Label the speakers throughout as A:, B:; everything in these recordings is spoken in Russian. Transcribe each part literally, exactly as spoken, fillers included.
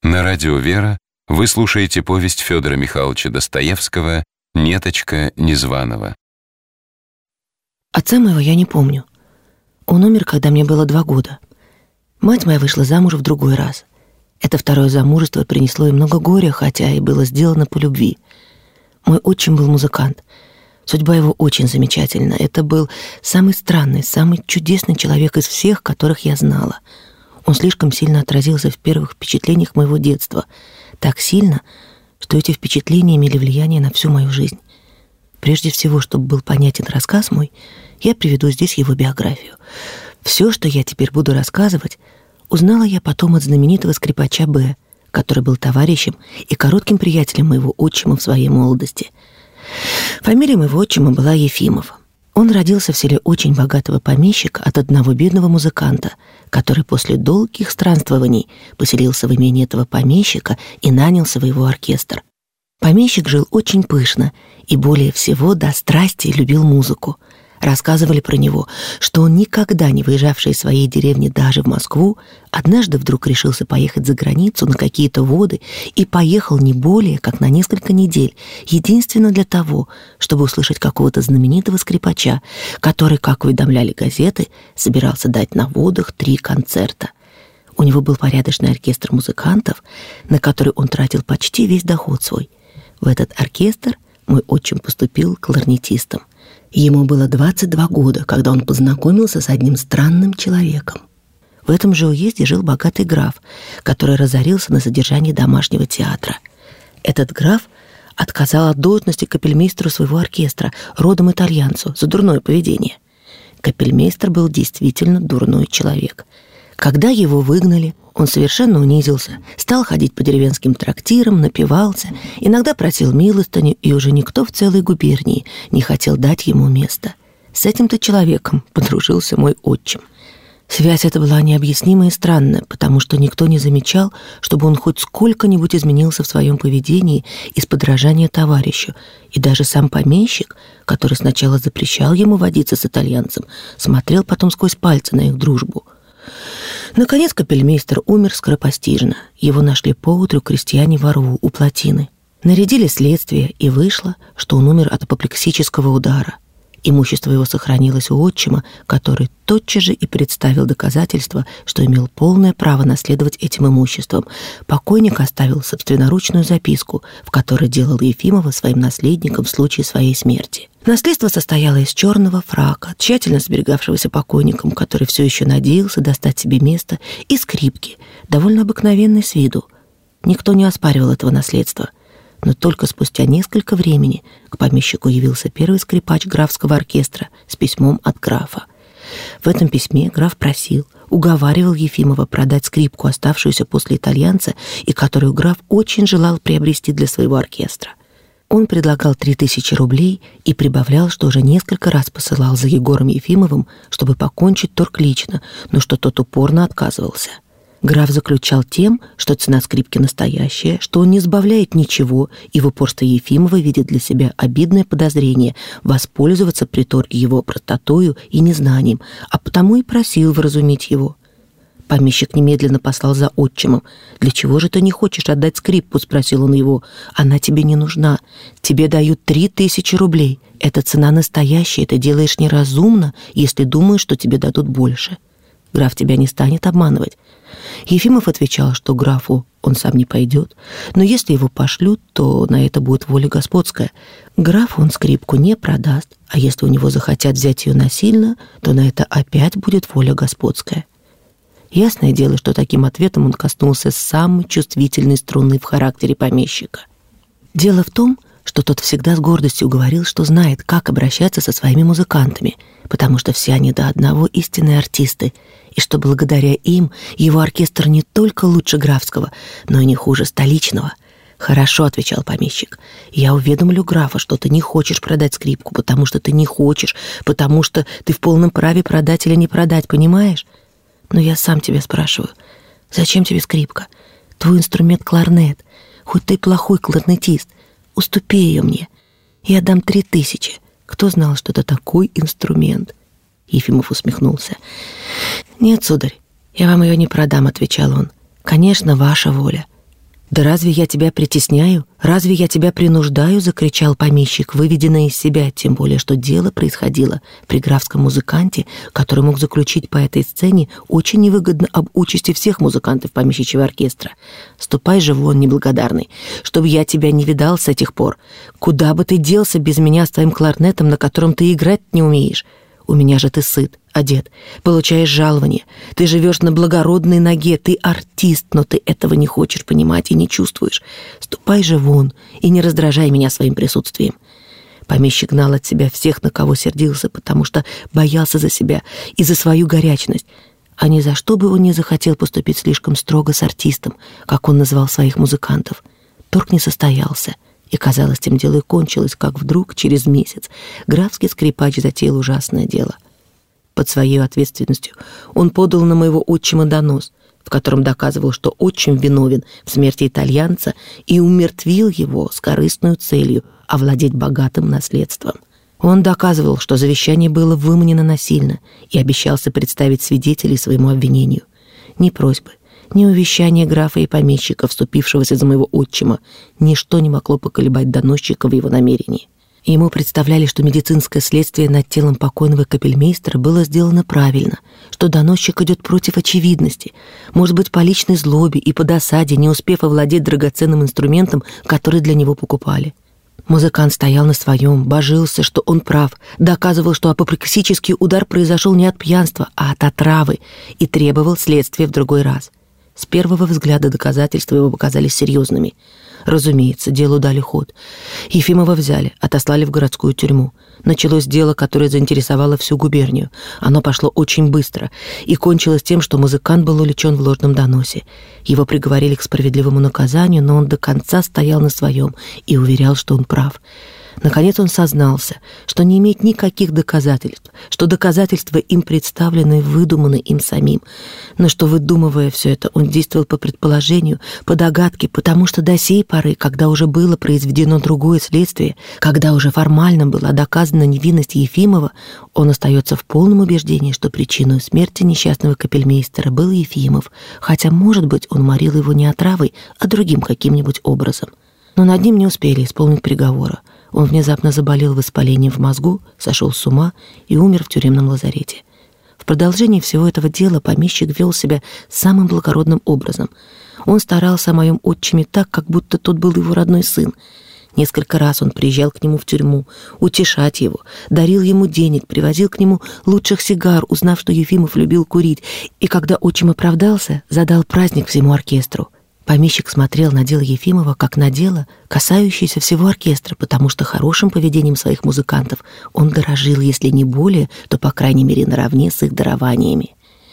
A: На радио «Вера» вы слушаете повесть Федора Михайловича Достоевского «Неточка Незваного».
B: Отца моего я не помню. Он умер, когда мне было два года. Мать моя вышла замуж в другой раз. Это второе замужество принесло ей много горя, хотя и было сделано по любви. Мой отчим был музыкант. Судьба его очень замечательна. Это был самый странный, самый чудесный человек из всех, которых я знала. Он слишком сильно отразился в первых впечатлениях моего детства. Так сильно, что эти впечатления имели влияние на всю мою жизнь. Прежде всего, чтобы был понятен рассказ мой, я приведу здесь его биографию. Все, что я теперь буду рассказывать, узнала я потом от знаменитого скрипача Б., который был товарищем и коротким приятелем моего отчима в своей молодости. Фамилия моего отчима была Ефимов. Он родился в селе очень богатого помещика от одного бедного музыканта, который после долгих странствований поселился в имении этого помещика и нанял своего оркестр. Помещик жил очень пышно и более всего до страсти любил музыку. Рассказывали про него, что он, никогда не выезжавший из своей деревни даже в Москву, однажды вдруг решился поехать за границу на какие-то воды и поехал не более, как на несколько недель, единственно для того, чтобы услышать какого-то знаменитого скрипача, который, как уведомляли газеты, собирался дать на водах три концерта. У него был порядочный оркестр музыкантов, на который он тратил почти весь доход свой. В этот оркестр мой отчим поступил кларнетистом. Ему было двадцать два года, когда он познакомился с одним странным человеком. В этом же уезде жил богатый граф, который разорился на содержании домашнего театра. Этот граф отказал от должности капельмейстеру своего оркестра, родом итальянцу, за дурное поведение. Капельмейстер был действительно дурной человек. Когда его выгнали, он совершенно унизился, стал ходить по деревенским трактирам, напивался, иногда просил милостыню, и уже никто в целой губернии не хотел дать ему место. С этим-то человеком подружился мой отчим. Связь эта была необъяснимая и странная, потому что никто не замечал, чтобы он хоть сколько-нибудь изменился в своем поведении из подражания товарищу, и даже сам помещик, который сначала запрещал ему водиться с итальянцем, смотрел потом сквозь пальцы на их дружбу. Наконец капельмейстер умер скоропостижно. Его нашли поутру крестьяне в Орву у плотины. Нарядили следствие, и вышло, что он умер от апоплексического удара. Имущество его сохранилось у отчима, который тотчас же и представил доказательства, что имел полное право наследовать этим имуществом. Покойник оставил собственноручную записку, в которой делал Ефимова своим наследником в случае своей смерти. Наследство состояло из черного фрака, тщательно сберегавшегося покойником, который все еще надеялся достать себе место, и скрипки, довольно обыкновенной с виду. Никто не оспаривал этого наследства. Но только спустя несколько времени к помещику явился первый скрипач графского оркестра с письмом от графа. В этом письме граф просил, уговаривал Ефимова продать скрипку, оставшуюся после итальянца, и которую граф очень желал приобрести для своего оркестра. Он предлагал три тысячи рублей и прибавлял, что уже несколько раз посылал за Егором Ефимовым, чтобы покончить торг лично, но что тот упорно отказывался. Граф заключал тем, что цена скрипки настоящая, что он не сбавляет ничего, и в упорстве Ефимова видит для себя обидное подозрение воспользоваться при торге его простотою и незнанием, а потому и просил вразумить его. Помещик немедленно послал за отчимом. «Для чего же ты не хочешь отдать скрипку?» — спросил он его. «Она тебе не нужна. Тебе дают три тысячи рублей. Это цена настоящая, ты делаешь неразумно, если думаешь, что тебе дадут больше. Граф тебя не станет обманывать». Ефимов отвечал, что графу он сам не пойдет, но если его пошлют, то на это будет воля господская. Графу он скрипку не продаст, а если у него захотят взять ее насильно, то на это опять будет воля господская. Ясное дело, что таким ответом он коснулся самой чувствительной струны в характере помещика. Дело в том, что тот всегда с гордостью говорил, что знает, как обращаться со своими музыкантами, потому что все они до одного истинные артисты, и что благодаря им его оркестр не только лучше графского, но и не хуже столичного. «Хорошо», — отвечал помещик, — «я уведомлю графа, что ты не хочешь продать скрипку, потому что ты не хочешь, потому что ты в полном праве продать или не продать, понимаешь? Но я сам тебя спрашиваю, зачем тебе скрипка? Твой инструмент — кларнет, хоть ты плохой кларнетист, уступи ее мне. Я дам три тысячи. Кто знал, что это такой инструмент?» Ефимов усмехнулся. «Нет, сударь, я вам ее не продам», — отвечал он. «Конечно, ваша воля. «Да разве я тебя притесняю? Разве я тебя принуждаю?» — закричал помещик, выведенный из себя, тем более, что дело происходило при графском музыканте, который мог заключить по этой сцене очень невыгодно об участи всех музыкантов помещичьего оркестра. «Ступай же вон, неблагодарный, чтобы я тебя не видал с этих пор. Куда бы ты делся без меня с твоим кларнетом, на котором ты играть не умеешь? У меня же ты сыт, одет, получаешь жалование. Ты живешь на благородной ноге, ты артист, но ты этого не хочешь понимать и не чувствуешь. Ступай же вон и не раздражай меня своим присутствием». Помещик гнал от себя всех, на кого сердился, потому что боялся за себя и за свою горячность. А ни за что бы он не захотел поступить слишком строго с артистом, как он назвал своих музыкантов. Торг не состоялся. И, казалось, тем дело и кончилось, как вдруг, через месяц, графский скрипач затеял ужасное дело. Под своей ответственностью он подал на моего отчима донос, в котором доказывал, что отчим виновен в смерти итальянца и умертвил его с корыстной целью овладеть богатым наследством. Он доказывал, что завещание было выманено насильно, и обещался представить свидетелей своему обвинению. Ни просьбы, ни увещания графа и помещика, вступившегося за моего отчима, ничто не могло поколебать доносчика в его намерении. Ему представляли, что медицинское следствие над телом покойного капельмейстера было сделано правильно, что доносчик идет против очевидности, может быть, по личной злобе и по досаде, не успев овладеть драгоценным инструментом, который для него покупали. Музыкант стоял на своем, божился, что он прав, доказывал, что апоплексический удар произошел не от пьянства, а от отравы, и требовал следствия в другой раз. С первого взгляда доказательства его показались серьезными. Разумеется, делу дали ход. Ефимова взяли, отослали в городскую тюрьму. Началось дело, которое заинтересовало всю губернию. Оно пошло очень быстро и кончилось тем, что музыкант был уличен в ложном доносе. Его приговорили к справедливому наказанию, но он до конца стоял на своем и уверял, что он прав. Наконец он сознался, что не имеет никаких доказательств, что доказательства им представлены, выдуманы им самим, но что, выдумывая все это, он действовал по предположению, по догадке, потому что до сей поры, когда уже было произведено другое следствие, когда уже формально была доказана невинность Ефимова, он остается в полном убеждении, что причиной смерти несчастного капельмейстера был Ефимов, хотя, может быть, он морил его не отравой, а другим каким-нибудь образом. Но над ним не успели исполнить приговора. Он внезапно заболел воспалением в мозгу, сошел с ума и умер в тюремном лазарете. В продолжении всего этого дела помещик вел себя самым благородным образом. Он старался о моем отчиме так, как будто тот был его родной сын. Несколько раз он приезжал к нему в тюрьму, утешать его, дарил ему денег, привозил к нему лучших сигар, узнав, что Ефимов любил курить, и когда отчим оправдался, задал праздник всему оркестру. Помещик смотрел на дело Ефимова как на дело, касающееся всего оркестра, потому что хорошим поведением своих музыкантов он дорожил, если не более, то, по крайней мере, наравне с их дарованиями.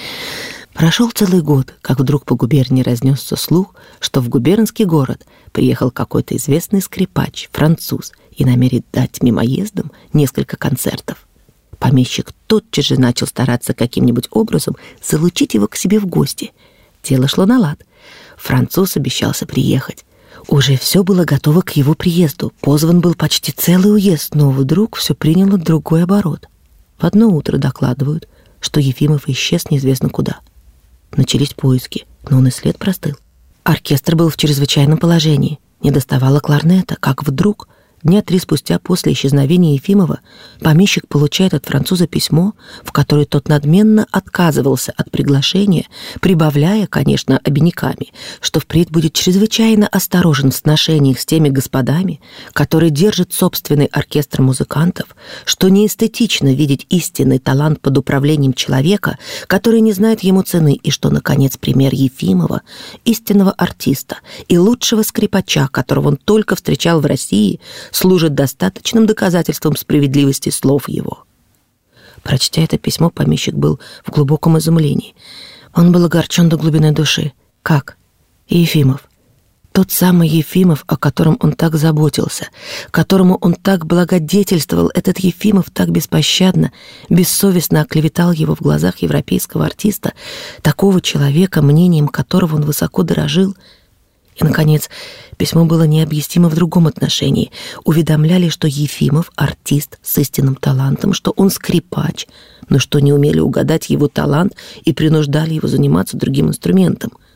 B: Прошел целый год, как вдруг по губернии разнесся слух, что в губернский город приехал какой-то известный скрипач, француз, и намерен дать мимоездом несколько концертов. Помещик тотчас же начал стараться каким-нибудь образом залучить его к себе в гости. Дело шло на лад. Француз обещался приехать. Уже все было готово к его приезду. Позван был почти целый уезд, но вдруг все приняло другой оборот. В одно утро докладывают, что Ефимов исчез неизвестно куда. Начались поиски, но он и след простыл. Оркестр был в чрезвычайном положении. Не доставало кларнета, как вдруг, дня три спустя после исчезновения Ефимова, помещик получает от француза письмо, в которое тот надменно отказывался от приглашения, прибавляя, конечно, обиняками, что впредь будет чрезвычайно осторожен в сношениях с теми господами, которые держат собственный оркестр музыкантов, что неэстетично видеть истинный талант под управлением человека, который не знает ему цены, и что, наконец, пример Ефимова, истинного артиста и лучшего скрипача, которого он только встречал в России, служит достаточным доказательством справедливости слов его. Прочтя это письмо, помещик был в глубоком изумлении. Он был огорчен до глубины души. Как? Ефимов. Тот самый Ефимов, о котором он так заботился, которому он так благодетельствовал, этот Ефимов так беспощадно, бессовестно оклеветал его в глазах европейского артиста, такого человека, мнением которого он высоко дорожил. И, наконец, письмо было необъяснимо в другом отношении. Уведомляли, что Ефимов — артист с истинным талантом, что он скрипач, но что не умели угадать его талант и принуждали его заниматься другим инструментом.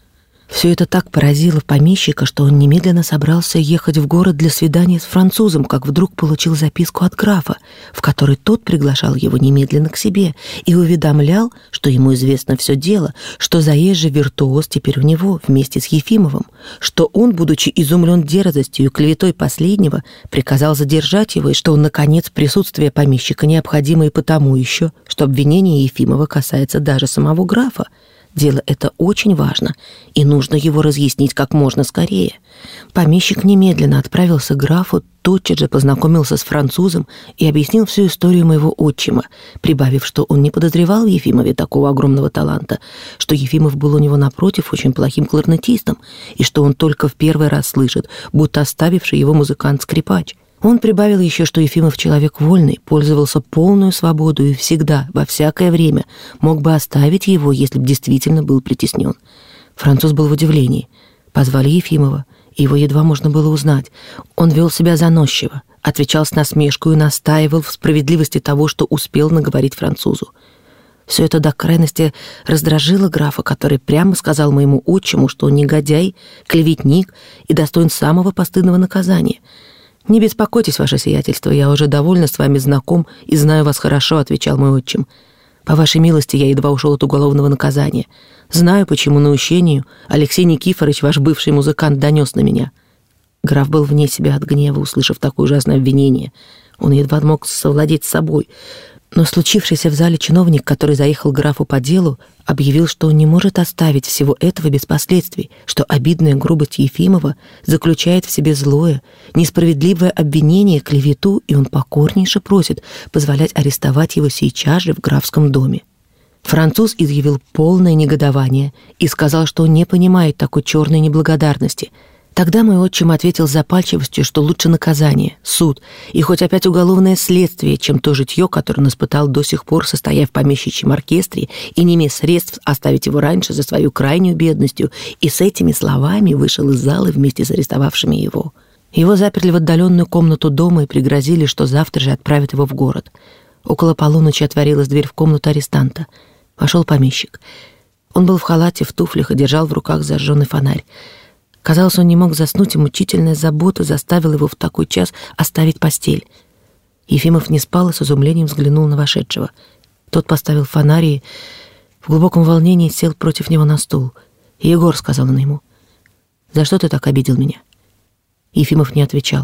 B: Все это так поразило помещика, что он немедленно собрался ехать в город для свидания с французом, как вдруг получил записку от графа, в которой тот приглашал его немедленно к себе и уведомлял, что ему известно все дело, что заезжий виртуоз теперь у него вместе с Ефимовым, что он, будучи изумлен дерзостью и клеветой последнего, приказал задержать его, и что, наконец, присутствие помещика необходимо и потому еще, что обвинение Ефимова касается даже самого графа. Дело это очень важно, и нужно его разъяснить как можно скорее. Помещик немедленно отправился к графу, тотчас же познакомился с французом и объяснил всю историю моего отчима, прибавив, что он не подозревал в Ефимове такого огромного таланта, что Ефимов был у него, напротив, очень плохим кларнетистом, и что он только в первый раз слышит, будто оставивший его музыкант-скрипач. Он прибавил еще, что Ефимов человек вольный, пользовался полную свободу и всегда, во всякое время, мог бы оставить его, если бы действительно был притеснен. Француз был в удивлении. Позвали Ефимова, и его едва можно было узнать. Он вел себя заносчиво, отвечал с насмешкой и настаивал в справедливости того, что успел наговорить французу. Все это до крайности раздражило графа, который прямо сказал моему отчиму, что он негодяй, клеветник и достоин самого постыдного наказания. «Не беспокойтесь, ваше сиятельство, я уже довольно с вами знаком и знаю вас хорошо», — отвечал мой отчим. «По вашей милости я едва ушел от уголовного наказания. Знаю, почему наущению Алексей Никифорович, ваш бывший музыкант, донес на меня». Граф был вне себя от гнева, услышав такое ужасное обвинение. Он едва мог совладеть с собой. Но случившийся в зале чиновник, который заехал к графу по делу, объявил, что он не может оставить всего этого без последствий, что обидная грубость Ефимова заключает в себе злое, несправедливое обвинение, клевету, и он покорнейше просит позволять арестовать его сейчас же в графском доме. Француз изъявил полное негодование и сказал, что он не понимает такой черной неблагодарности. Тогда мой отчим ответил с запальчивостью, что лучше наказание, суд и хоть опять уголовное следствие, чем то житье, которое он испытал до сих пор, состоя в помещичьем оркестре и не имея средств оставить его раньше за свою крайнюю бедностью, и с этими словами вышел из залы вместе с арестовавшими его. Его заперли в отдаленную комнату дома и пригрозили, что завтра же отправят его в город. Около полуночи отворилась дверь в комнату арестанта. Вошел помещик. Он был в халате, в туфлях и держал в руках зажженный фонарь. Казалось, он не мог заснуть, и мучительная забота заставила его в такой час оставить постель. Ефимов не спал и с изумлением взглянул на вошедшего. Тот поставил фонарь и в глубоком волнении сел против него на стул. «Егор», — сказал он ему, — «за что ты так обидел меня?» Ефимов не отвечал.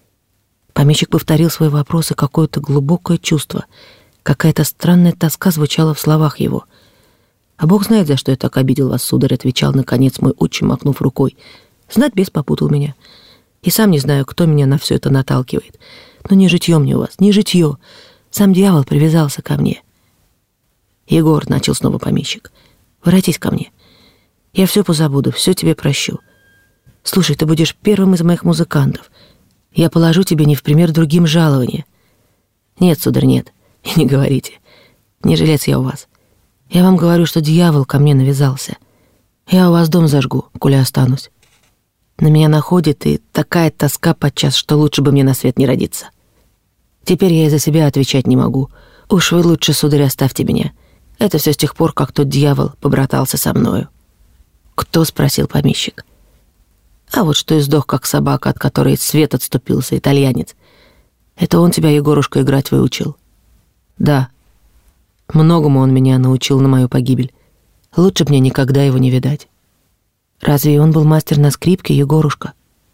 B: Помещик повторил свой вопрос, и какое-то глубокое чувство, какая-то странная тоска звучала в словах его. «А Бог знает, за что я так обидел вас, сударь», — отвечал, наконец, мой отчим, махнув рукой. «Знать бес попутал меня. И сам не знаю, кто меня на все это наталкивает. Но не житье мне у вас, не житье. Сам дьявол привязался ко мне». «Егор», — начал снова помещик, — «воротись ко мне. Я все позабуду, все тебе прощу. Слушай, ты будешь первым из моих музыкантов. Я положу тебе не в пример другим жалование». «Нет, сударь, нет, и не говорите. Не жилец я у вас. Я вам говорю, что дьявол ко мне навязался. Я у вас дом зажгу, коли останусь. На меня находит и такая тоска подчас, что лучше бы мне на свет не родиться. Теперь я и за себя отвечать не могу. Уж вы лучше, сударь, оставьте меня. Это все с тех пор, как тот дьявол побратался со мною». «Кто?» — спросил помещик. «А вот что и сдох, как собака, от которой свет отступился, итальянец. Это он тебя, Егорушка, играть выучил?» «Да. Многому он меня научил на мою погибель. Лучше б мне никогда его не видать». «Разве он был мастер на скрипке, Егорушка?»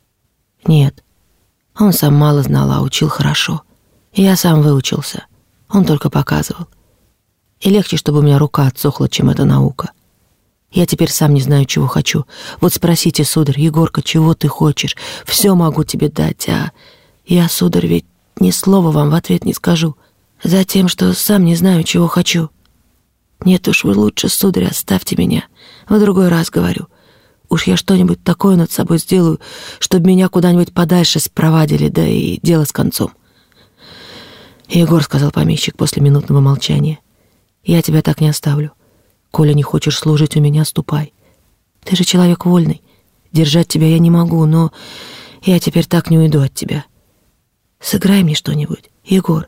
B: «Нет. Он сам мало знал, а учил хорошо. Я сам выучился. Он только показывал. И легче, чтобы у меня рука отсохла, чем эта наука. Я теперь сам не знаю, чего хочу. Вот спросите, сударь, Егорка, чего ты хочешь? Все могу тебе дать, а я, сударь, ведь ни слова вам в ответ не скажу. Затем, что сам не знаю, чего хочу. Нет уж, вы лучше, сударь, оставьте меня. В другой раз говорю. Уж я что-нибудь такое над собой сделаю, чтобы меня куда-нибудь подальше спровадили, да и дело с концом». «Егор», — сказал помещик после минутного молчания, — «я тебя так не оставлю. Коли не хочешь служить у меня, ступай. Ты же человек вольный. Держать тебя я не могу, но я теперь так не уйду от тебя. Сыграй мне что-нибудь, Егор.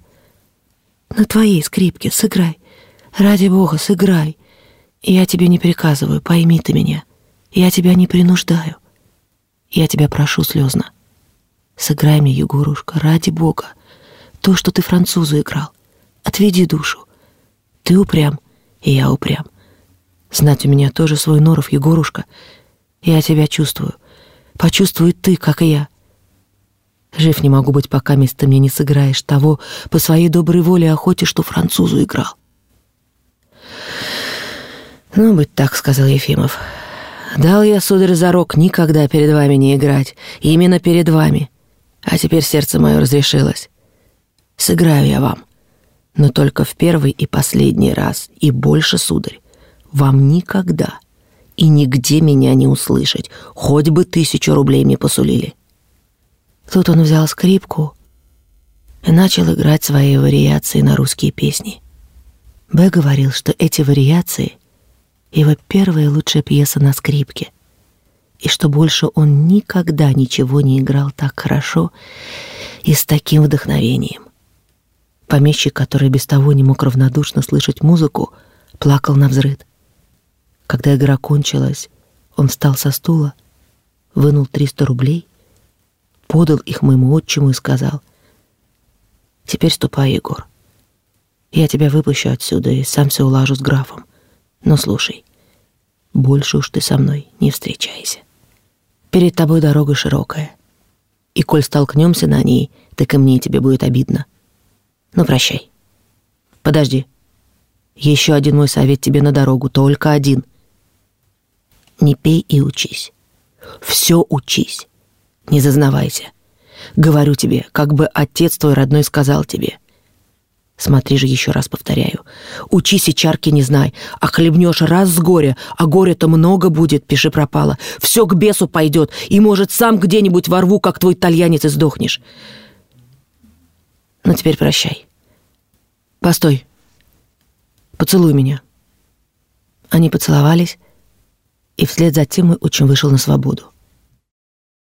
B: На твоей скрипке сыграй. Ради Бога, сыграй. Я тебе не приказываю, пойми ты меня. Я тебя не принуждаю. Я тебя прошу слезно. Сыграй мне, Егорушка, ради Бога, то, что ты французу играл. Отведи душу. Ты упрям, и я упрям. Знать у меня тоже свой норов, Егорушка. Я тебя чувствую. Почувствуй ты, как и я. Жив не могу быть, пока ты мне не сыграешь того по своей доброй воле охоте, что французу играл. Ну, быть так, сказал Ефимов. Дал я, сударь, зарок никогда перед вами не играть. Именно перед вами. А теперь сердце мое разрешилось. Сыграю я вам. Но только в первый и последний раз. И больше, сударь, вам никогда и нигде меня не услышать. Хоть бы тысячу рублей мне посулили. Тут он взял скрипку и начал играть свои вариации на русские песни. Б. говорил, что эти вариации — его первая и лучшая пьеса на скрипке, и что больше он никогда ничего не играл так хорошо и с таким вдохновением. Помещик, который без того не мог равнодушно слышать музыку, плакал навзрыд. Когда игра кончилась, он встал со стула, вынул триста рублей, подал их моему отчиму и сказал: «Теперь ступай, Егор. Я тебя выпущу отсюда и сам все улажу с графом. Но слушай, больше уж ты со мной не встречайся. Перед тобой дорога широкая, и коль столкнемся на ней, так и мне тебе будет обидно. Ну, прощай. Подожди. Еще один мой совет тебе на дорогу, только один. Не пей и учись. Все учись. Не зазнавайся. Говорю тебе, как бы отец твой родной сказал тебе. Смотри же, еще раз повторяю. Учись и чарки не знай, а хлебнешь раз с горя, а горя-то много будет, пиши пропало. Все к бесу пойдет, и, может, сам где-нибудь во рву, как твой итальянец, и сдохнешь. Ну, теперь прощай. Постой. Поцелуй меня». Они поцеловались, и вслед за тем мой отчим вышел на свободу.